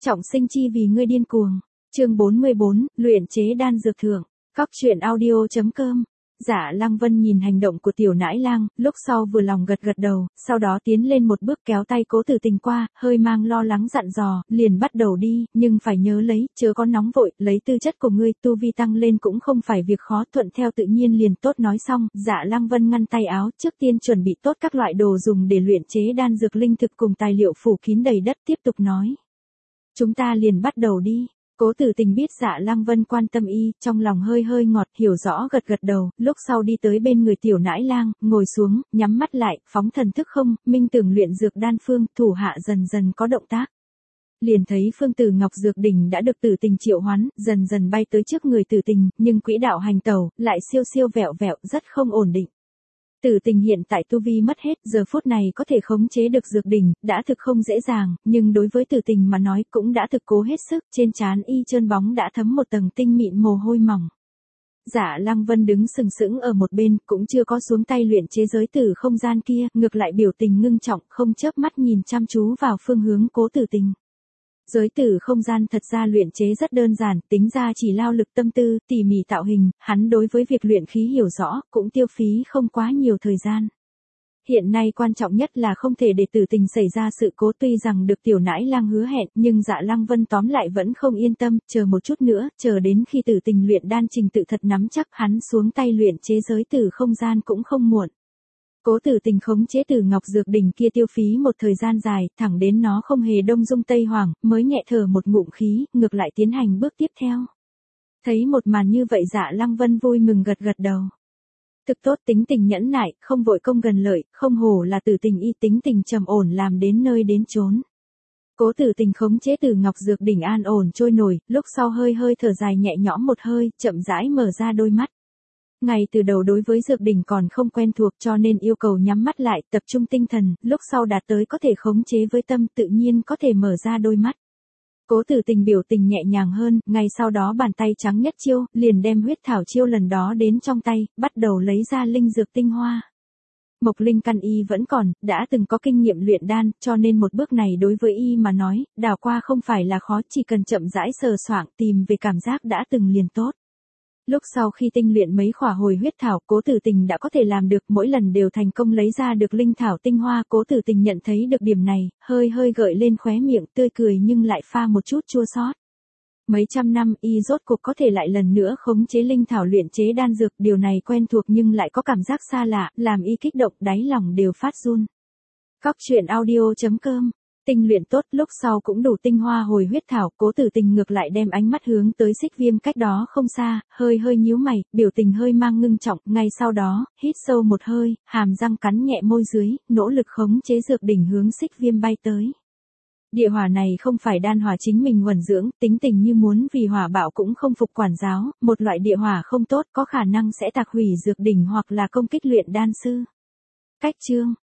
Trọng sinh chi vì ngươi điên cuồng. Chương 44, luyện chế đan dược thượng. Cóc truyện audio.com. Dạ Lăng Vân nhìn hành động của tiểu nãi lang, lúc sau vừa lòng gật gật đầu, sau đó tiến lên một bước kéo tay Cố Tử Tình qua, hơi mang lo lắng dặn dò, liền bắt đầu đi, nhưng phải nhớ lấy, chớ có nóng vội, lấy tư chất của ngươi, tu vi tăng lên cũng không phải việc khó, thuận theo tự nhiên liền tốt. Nói xong, Dạ Lăng Vân ngăn tay áo, trước tiên chuẩn bị tốt các loại đồ dùng để luyện chế đan dược linh thực cùng tài liệu phủ kín đầy đất, tiếp tục nói. Chúng ta liền bắt đầu đi. Cố Tử Tình biết Dạ Lăng Vân quan tâm y, trong lòng hơi hơi ngọt, hiểu rõ gật gật đầu, lúc sau đi tới bên người tiểu nãi lang, ngồi xuống, nhắm mắt lại, phóng thần thức không, minh tưởng luyện dược đan phương, thủ hạ dần dần có động tác. Liền thấy phương Tử Ngọc Dược Đỉnh đã được Tử Tình triệu hoán, dần dần bay tới trước người Tử Tình, nhưng quỹ đạo hành tẩu, lại siêu siêu vẹo vẹo, rất không ổn định. Tử Tình hiện tại tu vi mất hết, giờ phút này có thể khống chế được dược đỉnh, đã thực không dễ dàng, nhưng đối với Tử Tình mà nói cũng đã thực cố hết sức, trên trán y trơn bóng đã thấm một tầng tinh mịn mồ hôi mỏng. Dạ Lăng Vân đứng sừng sững ở một bên, cũng chưa có xuống tay luyện chế giới tử không gian kia, ngược lại biểu tình ngưng trọng, không chớp mắt nhìn chăm chú vào phương hướng Cố Tử Tình. Giới tử không gian thật ra luyện chế rất đơn giản, tính ra chỉ lao lực tâm tư, tỉ mỉ tạo hình, hắn đối với việc luyện khí hiểu rõ, cũng tiêu phí không quá nhiều thời gian. Hiện nay quan trọng nhất là không thể để Tử Tình xảy ra sự cố, tuy rằng được tiểu nãi lang hứa hẹn, nhưng Dạ Lăng Vân tóm lại vẫn không yên tâm, chờ một chút nữa, chờ đến khi Tử Tình luyện đan trình tự thật nắm chắc, hắn xuống tay luyện chế giới tử không gian cũng không muộn. Cố Tử Tình khống chế Tử Ngọc Dược Đỉnh kia tiêu phí một thời gian dài, thẳng đến nó không hề đông dung tây hoàng, mới nhẹ thở một ngụm khí, ngược lại tiến hành bước tiếp theo. Thấy một màn như vậy Dạ Lăng Vân vui mừng gật gật đầu. Thực tốt, tính tình nhẫn nại, không vội công gần lợi, không hổ là Tử Tình y, tính tình trầm ổn làm đến nơi đến chốn. Cố Tử Tình khống chế Tử Ngọc Dược Đỉnh an ổn trôi nổi, lúc sau hơi hơi thở dài nhẹ nhõm một hơi, chậm rãi mở ra đôi mắt. Ngay từ đầu đối với dược đỉnh còn không quen thuộc cho nên yêu cầu nhắm mắt lại, tập trung tinh thần, lúc sau đạt tới có thể khống chế với tâm, tự nhiên có thể mở ra đôi mắt. Cố Tử Tình biểu tình nhẹ nhàng hơn, ngay sau đó bàn tay trắng nhất chiêu, liền đem huyết thảo chiêu lần đó đến trong tay, bắt đầu lấy ra linh dược tinh hoa. Mộc linh căn y vẫn còn, đã từng có kinh nghiệm luyện đan, cho nên một bước này đối với y mà nói, đào qua không phải là khó, chỉ cần chậm rãi sờ soạng tìm về cảm giác đã từng liền tốt. Lúc sau khi tinh luyện mấy khỏa hồi huyết thảo, Cố Tử Tình đã có thể làm được, mỗi lần đều thành công lấy ra được linh thảo tinh hoa. Cố Tử Tình nhận thấy được điểm này, hơi hơi gợi lên khóe miệng, tươi cười nhưng lại pha một chút chua xót. Mấy trăm năm y rốt cuộc có thể lại lần nữa khống chế linh thảo luyện chế đan dược, điều này quen thuộc nhưng lại có cảm giác xa lạ, làm y kích động, đáy lòng đều phát run. Cóc truyện audio.com. Tinh luyện tốt, lúc sau cũng đủ tinh hoa hồi huyết thảo, Cố Tử Tình ngược lại đem ánh mắt hướng tới Xích Viêm cách đó không xa, hơi hơi nhíu mày, biểu tình hơi mang ngưng trọng, ngay sau đó, hít sâu một hơi, hàm răng cắn nhẹ môi dưới, nỗ lực khống chế dược đỉnh hướng Xích Viêm bay tới. Địa hỏa này không phải đan hỏa chính mình huẩn dưỡng, tính tình như muốn vì hỏa bạo cũng không phục quản giáo, một loại địa hỏa không tốt, có khả năng sẽ tạc hủy dược đỉnh hoặc là công kích luyện đan sư. Cách chương